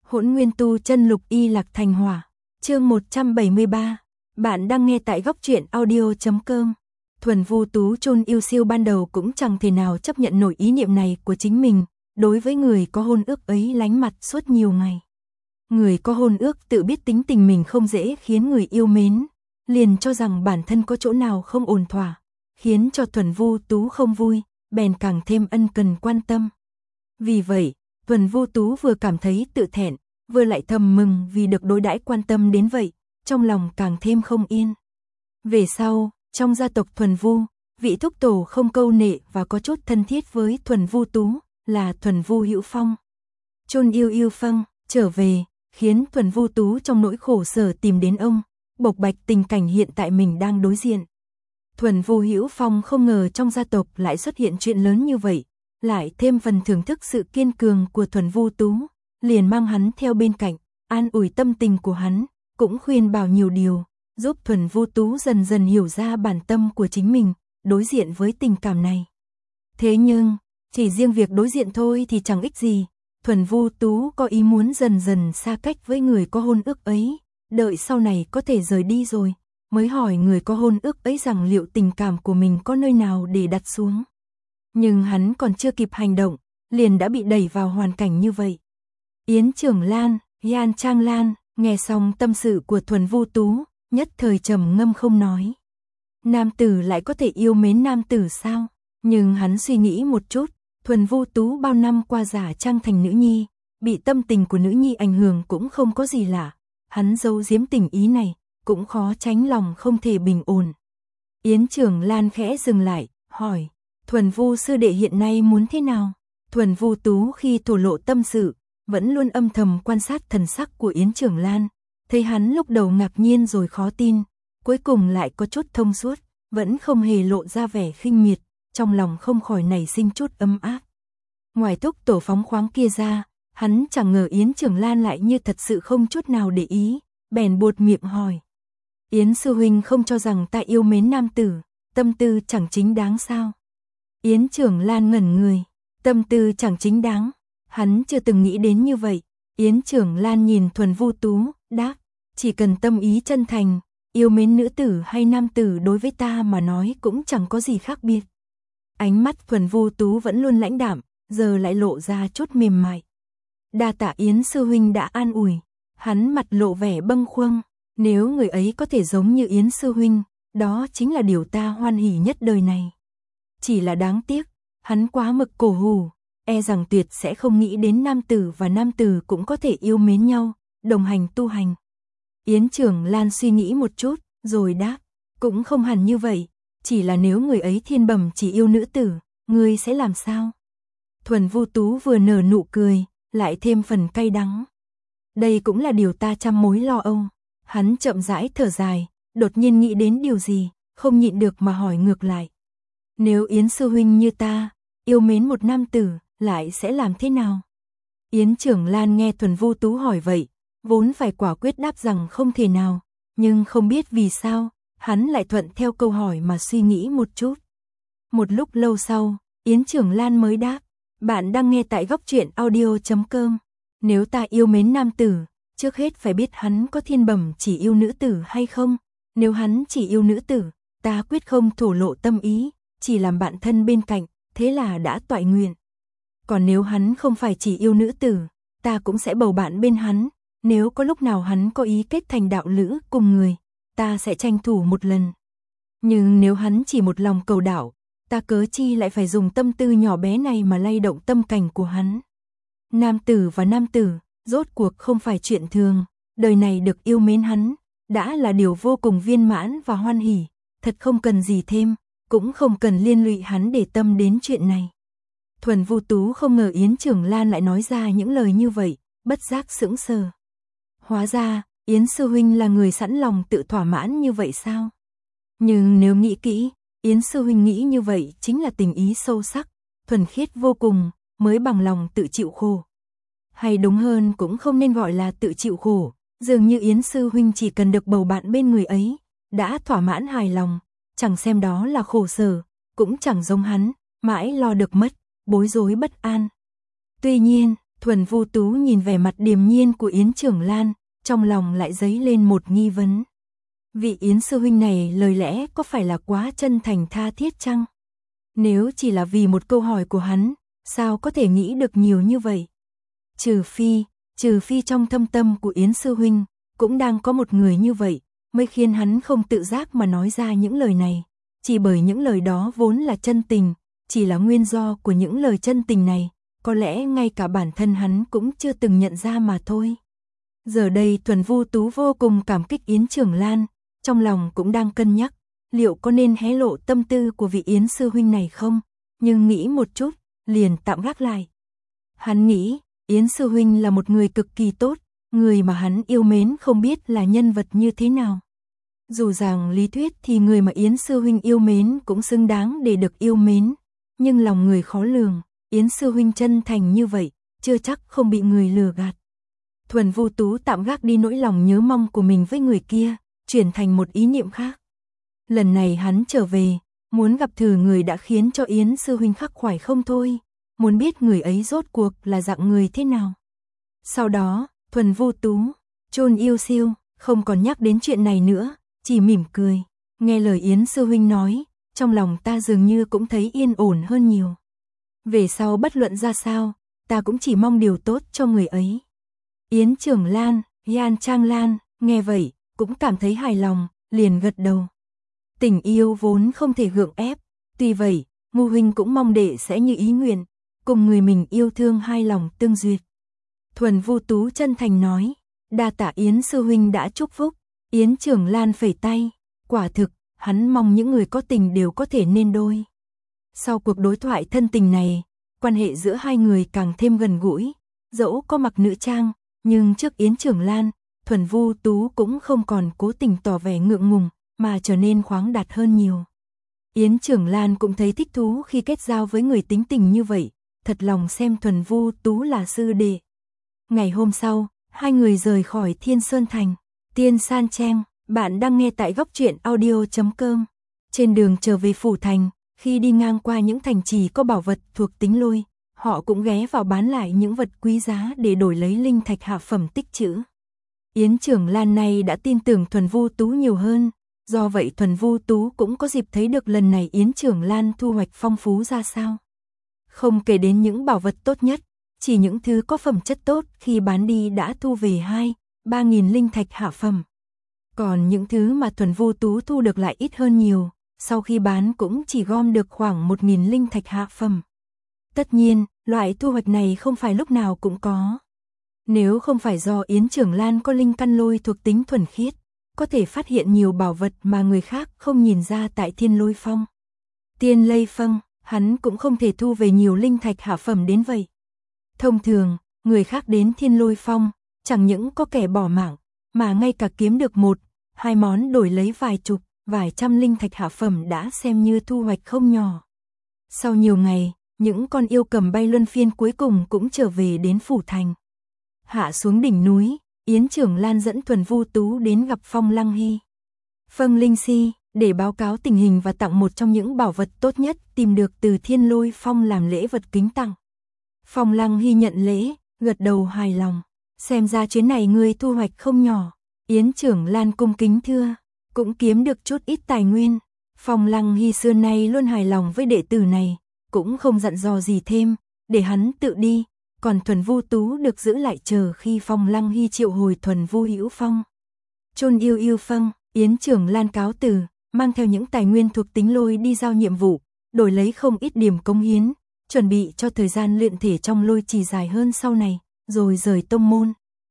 Hỗn Nguyên Tu Chân Lục Y Lạc Thành Hỏa, chương 173. Bạn đang nghe tại góc truyện audio.com. Thuần Vu Tú Chun yêu siêu ban đầu cũng chẳng thể nào chấp nhận nổi ý niệm này của chính mình, đối với người có hôn ước ấy lánh mặt suốt nhiều ngày. Người có hôn ước tự biết tính tình mình không dễ khiến người yêu mến, liền cho rằng bản thân có chỗ nào không ổn thỏa, khiến cho Thuần Vu Tú không vui, bèn càng thêm ân cần quan tâm. Vì vậy, Thuần Vu Tú vừa cảm thấy tự thẹn, vừa lại thầm mừng vì được đối đãi quan tâm đến vậy, trong lòng càng thêm không yên. Về sau, trong gia tộc Thuần Vu, vị thúc tổ không câu nệ và có chút thân thiết với Thuần Vu Tú là Thuần Vu Hữu Phong. Chôn yêu Phong trở về, khiến Thuần Vu Tú trong nỗi khổ sở tìm đến ông, bộc bạch tình cảnh hiện tại mình đang đối diện. Thuần Vu Hữu Phong không ngờ trong gia tộc lại xuất hiện chuyện lớn như vậy, lại thêm phần thưởng thức sự kiên cường của Thuần Vu Tú, liền mang hắn theo bên cạnh, an ủi tâm tình của hắn, cũng khuyên bảo nhiều điều, giúp Thuần Vu Tú dần dần hiểu ra bản tâm của chính mình, đối diện với tình cảm này. Thế nhưng, chỉ riêng việc đối diện thôi thì chẳng ích gì, Thuần Vu Tú có ý muốn dần dần xa cách với người có hôn ước ấy, đợi sau này có thể rời đi rồi, mới hỏi người có hôn ước ấy rằng liệu tình cảm của mình có nơi nào để đặt xuống. Nhưng hắn còn chưa kịp hành động, liền đã bị đẩy vào hoàn cảnh như vậy. Yến Trưởng Lan, Yan Trang Lan, nghe xong tâm sự của Thuần Vu Tú, nhất thời trầm ngâm không nói. Nam tử lại có thể yêu mến nam tử sao? Nhưng hắn suy nghĩ một chút, Thuần Vu Tú bao năm qua giả trang thành nữ nhi, bị tâm tình của nữ nhi ảnh hưởng cũng không có gì lạ. Hắn giấu giếm tình ý này, cũng khó tránh lòng không thể bình ổn. Yến Trưởng Lan khẽ dừng lại, hỏi, Thuần Vu sư đệ hiện nay muốn thế nào? Thuần Vu Tú khi thổ lộ tâm sự, vẫn luôn âm thầm quan sát thần sắc của Yến Trưởng Lan, thấy hắn lúc đầu ngạc nhiên rồi khó tin, cuối cùng lại có chút thông suốt, vẫn không hề lộ ra vẻ khinh miệt, trong lòng không khỏi nảy sinh chút ấm áp. Ngoài thúc tổ phóng khoáng kia ra, hắn chẳng ngờ Yến Trưởng Lan lại như thật sự không chút nào để ý, bèn buột miệng hỏi. Yến sư huynh không cho rằng ta yêu mến nam tử, tâm tư chẳng chính đáng sao? Yến Trưởng Lan ngẩn người, tâm tư chẳng chính đáng, hắn chưa từng nghĩ đến như vậy. Yến Trưởng Lan nhìn Thuần Vu Tú, đáp, chỉ cần tâm ý chân thành, yêu mến nữ tử hay nam tử đối với ta mà nói cũng chẳng có gì khác biệt. Ánh mắt Thuần Vu Tú vẫn luôn lãnh đạm, giờ lại lộ ra chút mềm mại. Đa tạ Yến sư huynh đã an ủi, hắn mặt lộ vẻ bâng khuâng, nếu người ấy có thể giống như Yến sư huynh, đó chính là điều ta hoan hỉ nhất đời này. Chỉ là đáng tiếc, hắn quá mực cổ hủ, e rằng tuyệt sẽ không nghĩ đến nam tử và nam tử cũng có thể yêu mến nhau, đồng hành tu hành. Yến Trưởng Lan suy nghĩ một chút, rồi đáp, cũng không hẳn như vậy, chỉ là nếu người ấy thiên bẩm chỉ yêu nữ tử, ngươi sẽ làm sao? Thuần Vu Tú vừa nở nụ cười, lại thêm phần cay đắng. Đây cũng là điều ta trăm mối lo âu. Hắn chậm rãi thở dài, đột nhiên nghĩ đến điều gì, không nhịn được mà hỏi ngược lại. Nếu Yến sư huynh như ta, yêu mến một nam tử, lại sẽ làm thế nào? Yến Trưởng Lan nghe Thuần Vu Tú hỏi vậy, vốn phải quả quyết đáp rằng không thể nào, nhưng không biết vì sao, hắn lại thuận theo câu hỏi mà suy nghĩ một chút. Một lúc lâu sau, Yến Trưởng Lan mới đáp, bạn đang nghe tại góc truyện audio.com. Nếu ta yêu mến nam tử, trước hết phải biết hắn có thiên bẩm chỉ yêu nữ tử hay không. Nếu hắn chỉ yêu nữ tử, ta quyết không thổ lộ tâm ý, chỉ làm bạn thân bên cạnh, thế là đã toại nguyện. Còn nếu hắn không phải chỉ yêu nữ tử, ta cũng sẽ bầu bạn bên hắn. Nếu có lúc nào hắn có ý kết thành đạo lữ cùng người, ta sẽ tranh thủ một lần. Nhưng nếu hắn chỉ một lòng cầu đạo, ta cớ chi lại phải dùng tâm tư nhỏ bé này mà lay động tâm cảnh của hắn. Nam tử và nam tử, rốt cuộc không phải chuyện thường, đời này được yêu mến hắn, đã là điều vô cùng viên mãn và hoan hỉ, thật không cần gì thêm, cũng không cần liên lụy hắn để tâm đến chuyện này. Thuần Vu Tú không ngờ Yến Trưởng Lan lại nói ra những lời như vậy, bất giác sững sờ. Hóa ra, Yến sư huynh là người sẵn lòng tự thỏa mãn như vậy sao? Nhưng nếu nghĩ kỹ, Yến sư huynh nghĩ như vậy chính là tình ý sâu sắc, thuần khiết vô cùng, mới bằng lòng tự chịu khổ. Hay đúng hơn cũng không nên gọi là tự chịu khổ, dường như Yến sư huynh chỉ cần được bầu bạn bên người ấy, đã thỏa mãn hài lòng, chẳng xem đó là khổ sở, cũng chẳng giống hắn, mãi lo được mất, bối rối bất an. Tuy nhiên, Thuần Vu Tú nhìn vẻ mặt điềm nhiên của Yến Trưởng Lan, trong lòng lại dấy lên một nghi vấn. Vị Yến sư huynh này lời lẽ có phải là quá chân thành tha thiết chăng? Nếu chỉ là vì một câu hỏi của hắn, sao có thể nghĩ được nhiều như vậy? Trừ phi trong thâm tâm của Yến sư huynh cũng đang có một người như vậy, mới khiến hắn không tự giác mà nói ra những lời này. Chỉ bởi những lời đó vốn là chân tình, chỉ là nguyên do của những lời chân tình này, có lẽ ngay cả bản thân hắn cũng chưa từng nhận ra mà thôi. Giờ đây Thuần Vu Tú vô cùng cảm kích Yến Trưởng Lan, trong lòng cũng đang cân nhắc, liệu có nên hé lộ tâm tư của vị Yến sư huynh này không, nhưng nghĩ một chút, liền tạm gác lại. Hắn nghĩ, Yến sư huynh là một người cực kỳ tốt, người mà hắn yêu mến không biết là nhân vật như thế nào. Dù rằng lý thuyết thì người mà Yến sư huynh yêu mến cũng xứng đáng để được yêu mến, nhưng lòng người khó lường, Yến sư huynh chân thành như vậy, chưa chắc không bị người lừa gạt. Thuần Vu Tú tạm gác đi nỗi lòng nhớ mong của mình với người kia, chuyển thành một ý niệm khác. Lần này hắn trở về, muốn gặp thử người đã khiến cho Yến sư huynh khắc khoải không thôi, muốn biết người ấy rốt cuộc là dạng người thế nào. Sau đó, Thuần Vu Tú, Chôn Yêu Siêu, không còn nhắc đến chuyện này nữa, chỉ mỉm cười, nghe lời Yến sư huynh nói, trong lòng ta dường như cũng thấy yên ổn hơn nhiều. Về sau bất luận ra sao, ta cũng chỉ mong điều tốt cho người ấy. Yến Trưởng Lan, Yan Trang Lan, nghe vậy, cũng cảm thấy hài lòng, liền gật đầu. Tình yêu vốn không thể gượng ép, tuy vậy, Ngô huynh cũng mong đệ sẽ như ý nguyện, cùng người mình yêu thương hai lòng tương duyệt. Thuần Vu Tú chân thành nói, đa tạ Yến sư huynh đã chúc phúc. Yến Trưởng Lan phẩy tay, quả thực, hắn mong những người có tình đều có thể nên đôi. Sau cuộc đối thoại thân tình này, quan hệ giữa hai người càng thêm gần gũi, dẫu có mặc nữ trang, nhưng trước Yến Trưởng Lan, Thuần Vu Tú cũng không còn cố tình tỏ vẻ ngượng ngùng, mà trở nên khoáng đạt hơn nhiều. Yến Trưởng Lan cũng thấy thích thú khi kết giao với người tính tình như vậy, thật lòng xem Thuần Vu Tú là sư đệ. Ngày hôm sau, hai người rời khỏi Thiên Sơn Thành. Tiên San Trang, bạn đang nghe tại góc truyện audio.com. Trên đường trở về phủ thành, khi đi ngang qua những thành trì có bảo vật thuộc tính lôi, họ cũng ghé vào bán lại những vật quý giá để đổi lấy linh thạch hạ phẩm tích trữ. Yến Trưởng Lan này đã tin tưởng Thuần Vu Tú nhiều hơn, do vậy Thuần Vu Tú cũng có dịp thấy được lần này Yến Trưởng Lan thu hoạch phong phú ra sao. Không kể đến những bảo vật tốt nhất, chỉ những thứ có phẩm chất tốt khi bán đi đã thu về 2-3 nghìn linh thạch hạ phẩm. Còn những thứ mà Thuần Vu Tú thu được lại ít hơn nhiều, sau khi bán cũng chỉ gom được khoảng 1.000 linh thạch hạ phẩm. Tất nhiên, loại thu hoạch này không phải lúc nào cũng có. Nếu không phải do Yến Trưởng Lan có linh căn lôi thuộc tính thuần khiết, có thể phát hiện nhiều bảo vật mà người khác không nhìn ra tại Thiên Lôi Phong. Tiên Lây Phong, hắn cũng không thể thu về nhiều linh thạch hạ phẩm đến vậy. Thông thường, người khác đến Thiên Lôi Phong, chẳng những có kẻ bỏ mạng, mà ngay cả kiếm được 1-2 món đổi lấy vài chục, vài trăm linh thạch hạ phẩm đã xem như thu hoạch không nhỏ. Sau nhiều ngày, những con yêu cầm bay luân phiên cuối cùng cũng trở về đến phủ thành. Hạ xuống đỉnh núi, Yến Trưởng Lan dẫn Thuần Vu Tú đến gặp Phong Lăng Hy. Phong Linh Si, để báo cáo tình hình và tặng một trong những bảo vật tốt nhất tìm được từ Thiên Lôi Phong làm lễ vật kính tặng. Phong Lăng Hy nhận lễ, gật đầu hài lòng. Xem ra chuyến này ngươi thu hoạch không nhỏ. Yến Trưởng Lan cung kính thưa, cũng kiếm được chút ít tài nguyên. Phong Lăng Hy xưa nay luôn hài lòng với đệ tử này, cũng không dặn dò gì thêm, để hắn tự đi. Còn Thuần Vu Tú được giữ lại chờ khi Phong Lăng Hy triệu hồi Thuần Vu Hữu Phong. Chôn Yêu Phong, Yến Trưởng Lan cáo từ, mang theo những tài nguyên thuộc tính lôi đi giao nhiệm vụ, đổi lấy không ít điểm cống hiến, chuẩn bị cho thời gian luyện thể trong lôi trì dài hơn sau này, rồi rời tông môn.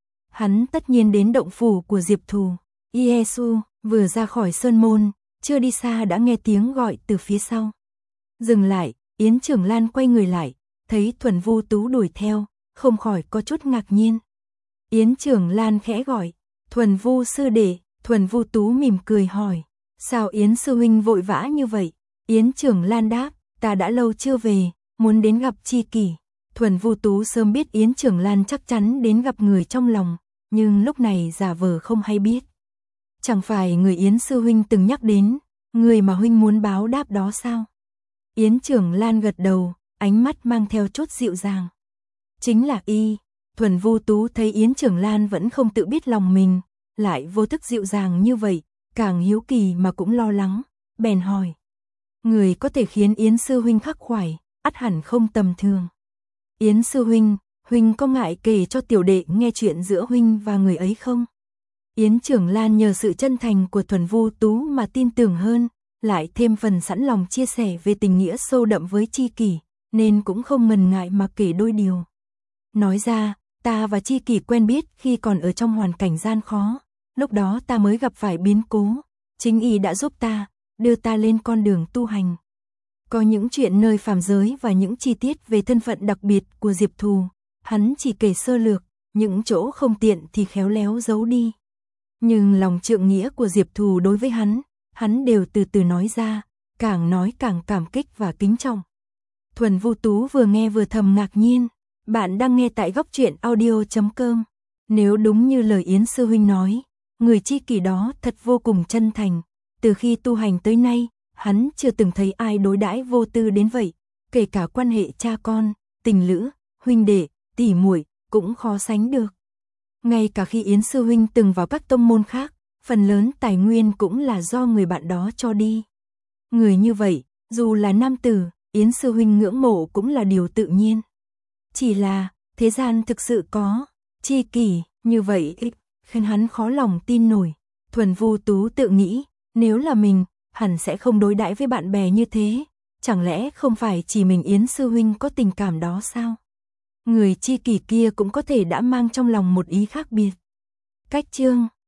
Hắn tất nhiên đến động phủ của Diệp Thù. Yesu vừa ra khỏi sơn môn, chưa đi xa đã nghe tiếng gọi từ phía sau. Dừng lại, Yến Trưởng Lan quay người lại, thấy Thuần Vu Tú đuổi theo, không khỏi có chút ngạc nhiên. Yến Trưởng Lan khẽ gọi, Thuần Vu sư đệ. Thuần Vu Tú mỉm cười hỏi, sao Yến sư huynh vội vã như vậy? Yến Trưởng Lan đáp, ta đã lâu chưa về, muốn đến gặp tri kỷ. Thuần Vu Tú sớm biết Yến Trưởng Lan chắc chắn đến gặp người trong lòng, nhưng lúc này giả vờ không hay biết. Chẳng phải người Yến sư huynh từng nhắc đến, người mà huynh muốn báo đáp đó sao? Yến Trưởng Lan gật đầu, ánh mắt mang theo chút dịu dàng. Chính là y, Thuần Vu Tú thấy Yến Trường Lan vẫn không tự biết lòng mình, lại vô thức dịu dàng như vậy, càng hiếu kỳ mà cũng lo lắng, bèn hỏi. Người có thể khiến Yến sư huynh khắc khoải, ắt hẳn không tầm thường. Yến sư huynh, huynh có ngại kể cho tiểu đệ nghe chuyện giữa huynh và người ấy không? Yến Trường Lan nhờ sự chân thành của Thuần Vu Tú mà tin tưởng hơn, lại thêm phần sẵn lòng chia sẻ về tình nghĩa sâu đậm với tri kỷ, nên cũng không ngần ngại mà kể đôi điều. Nói ra, ta và tri kỷ quen biết khi còn ở trong hoàn cảnh gian khó, lúc đó ta mới gặp phải biến cố, chính y đã giúp ta, đưa ta lên con đường tu hành. Có những chuyện nơi phàm giới và những chi tiết về thân phận đặc biệt của Diệp Thù, hắn chỉ kể sơ lược, những chỗ không tiện thì khéo léo giấu đi. Nhưng lòng trượng nghĩa của Diệp Thù đối với hắn đều từ từ nói ra, càng nói càng cảm kích và kính trọng. Thuần Vu Tú vừa nghe vừa thầm ngạc nhiên. Bạn đang nghe tại góc truyện audio.com. Nếu đúng như lời Yến sư huynh nói, người tri kỷ đó thật vô cùng chân thành. Từ khi tu hành tới nay, hắn chưa từng thấy ai đối đãi vô tư đến vậy, kể cả quan hệ cha con, tình lữ, huynh đệ, tỷ muội cũng khó sánh được. Ngay cả khi Yến sư huynh từng vào các tông môn khác, phần lớn tài nguyên cũng là do người bạn đó cho đi. Người như vậy, dù là nam tử, Yến sư huynh ngưỡng mộ cũng là điều tự nhiên. Chỉ là, thế gian thực sự có tri kỷ như vậy, khiến hắn khó lòng tin nổi. Thuần Vu Tú tự nghĩ, nếu là mình, hẳn sẽ không đối đãi với bạn bè như thế. Chẳng lẽ không phải chỉ mình Yến sư huynh có tình cảm đó sao? Người tri kỷ kia cũng có thể đã mang trong lòng một ý khác biệt. Cách chương